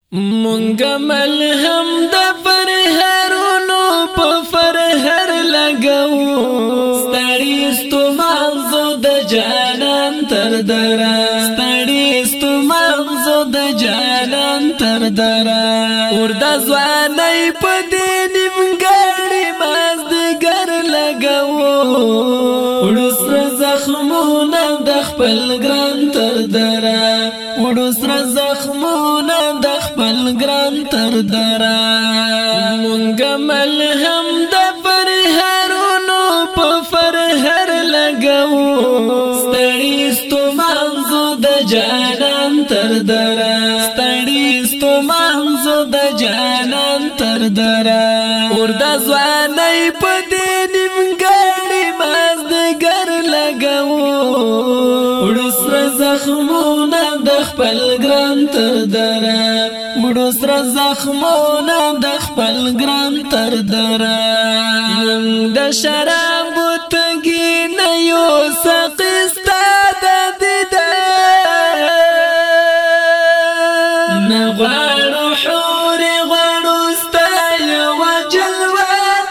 مونږه ملهم د فرهرونو په فرهر لګو ستړي ستومانځو د جانان تر درا ستړي ستومانځو د جانان تر درا وردا ځواني په دې نیمګړې مازدګر لګو وړوسر زخمونه د خپل ګران تر درا وړوسر زخمونه د خپل ګران تر درا مونږه ملهم د فرهرونو په فرهر لګو ستړي ستومانځو د جانان تر درا ستړي ستومانځو د جانان تر درا وردا ځواني په دې نیمګړې مازدګر لګو وړوسر زخمونه د خپل ګران تر درا وړوسر زخمونه د خپل ګران تر درا د شراب تګي نه یو سقستا د دیدار نه غواړو حور غواړو ستا یو جلوه د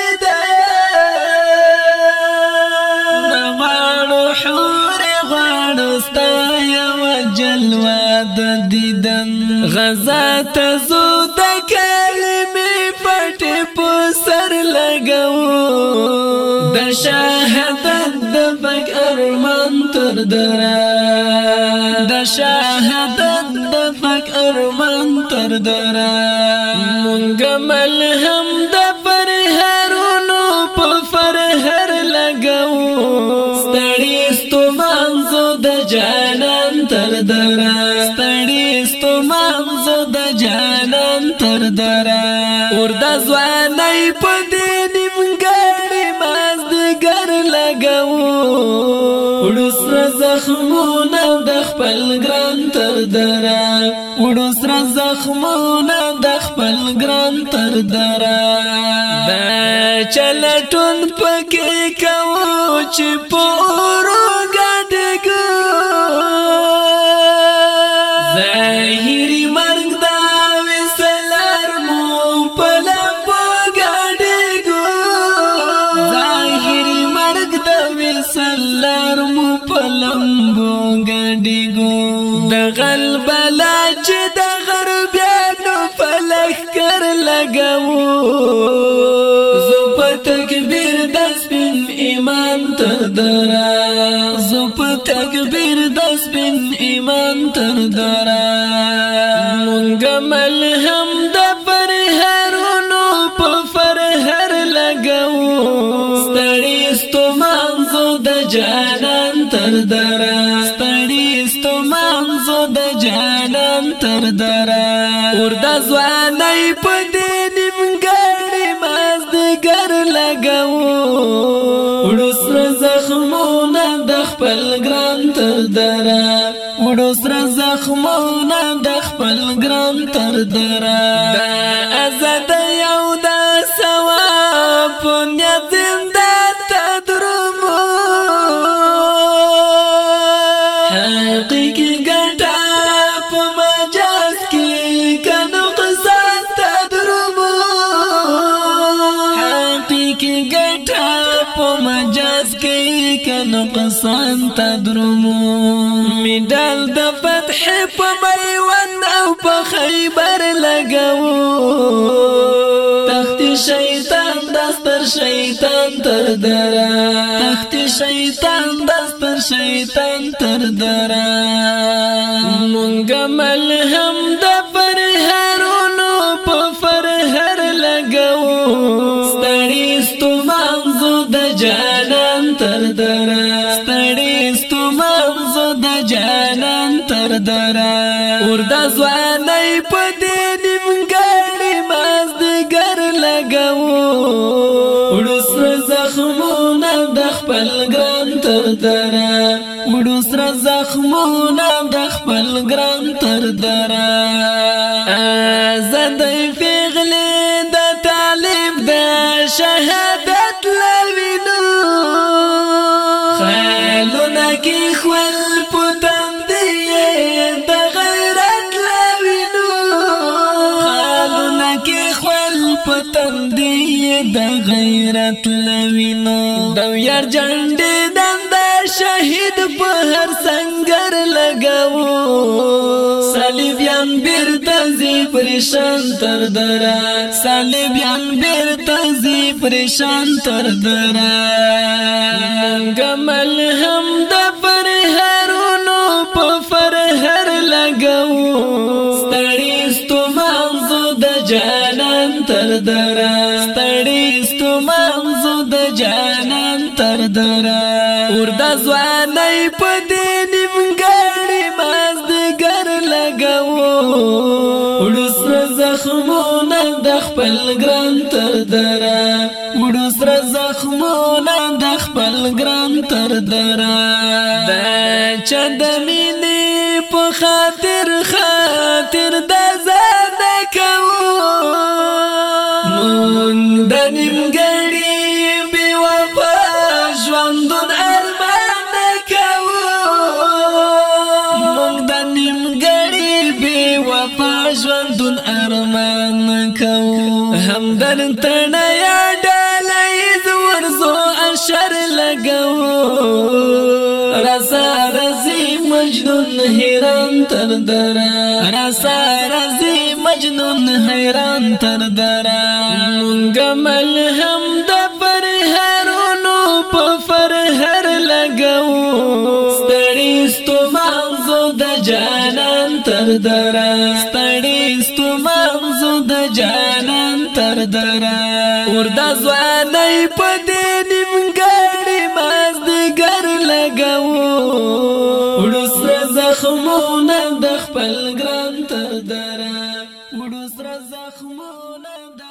دیدار نه غواړو حور غواړو ستا یو جلوه د دیدن غزا ته زو د کلمې پټې په سر لګو د شهادت د پک ارمان تر درا د شهادت د پک ارمان تر درا مونږه ملهم د فرهرونو په فرهر لګو ستړي ستومانځو د جانان تر درا ستړي ستومانځو د جانان تر درا وردا ځواني په دې نیمګړې مازدګر لګو وړوسر زخمونه د خپل ګران تر درا وړوسر زخمونه د خپل ګران تر درا دا چلټون پکې کوو چې په اورو ګډګو ظاهري مرګ دا وسلار مو په لمبو ګډګو ظاهري مرګ دا وسلار مو په لمبو ګډګو د غلبلا چې د غربیانو په لښکر لګو زه په تکبیر د سپین ایمان تر درا زه په تکبیر د سپین ایمان تر درا مونږه ملهم د فرهرونو په فرهر لګو ستړي ستومانځو د جانان تر درا ستړي ستومانځو د جانان تر درا وردا ځواني په دې نیمګړې مازدګر لګو وړوسر زخمونه د خپل ګران تر درا وړوسر زخمونه د خپل ګران تر درا دا آزاد یو د ثواب نیت زنده تدرمو حقیقي ګټه په مجاز کې کنو قصاص تدرمو حقیقي ګټه په مجاز کې کنو قصاص تدرمو میدال د فتح په میوند او په خیبر لګو تخت شیطان دستر شیطان تر درا تخت شیطان دستر شیطان تر درا مونږه ملهم د فرهرونو په فرهر لګو ستړي ستومانځو د جانان تر درا ستړي ستومانځو د جانان تر درا وردا ځواني په دې نیمګړې مازدګر لګو وړوسر زخمونه د خپل ګران تر درا وړوسر زخمونه د خپل ګران تر درا زدای پیغلې د طالب د شهادت لوینو خیالونه کې خپل پتند د غیرت لوینو ویار جنډې دنده شهید په هر سنگر لګاو صلیبیان بیرته زی پریشان تر درا صلیبیان بیرته زی پریشان تر درا گمل هم د پر هرونو په فرهر لګاو ستړي ستومانځو د جانان تر درا ستړي ستومانځو د جانان تر درا وردا ځواني په دې نیمګړی مازدګر لګاو وړوسر زخمونه د خپل ګران تر درا وړوسر زخمونه د خپل ګران تر درا د چد مینې په خاطر د زاد کوو مونږ د نیمګړي بې وفا ژوندون ارمان کوو مونږ د نیمګړي بې وفا ژوندون ارمان کوو همدن تڼه یا ډالیز ورځو اشر لګوو رسا رزي مجنون حیران تر درا رسا رزي مجنون حیران تر درا منګمل هم د پر هرونو په فرهر لګاو ستړي ستومانځو د جانان تر درا ستړي ستومانځو د جانان تر درا وردا ځواني په دې نیمګړی مازدګر لګاو وړوسر زخمونه د خپل ګران تر درا وړوسر زخمونه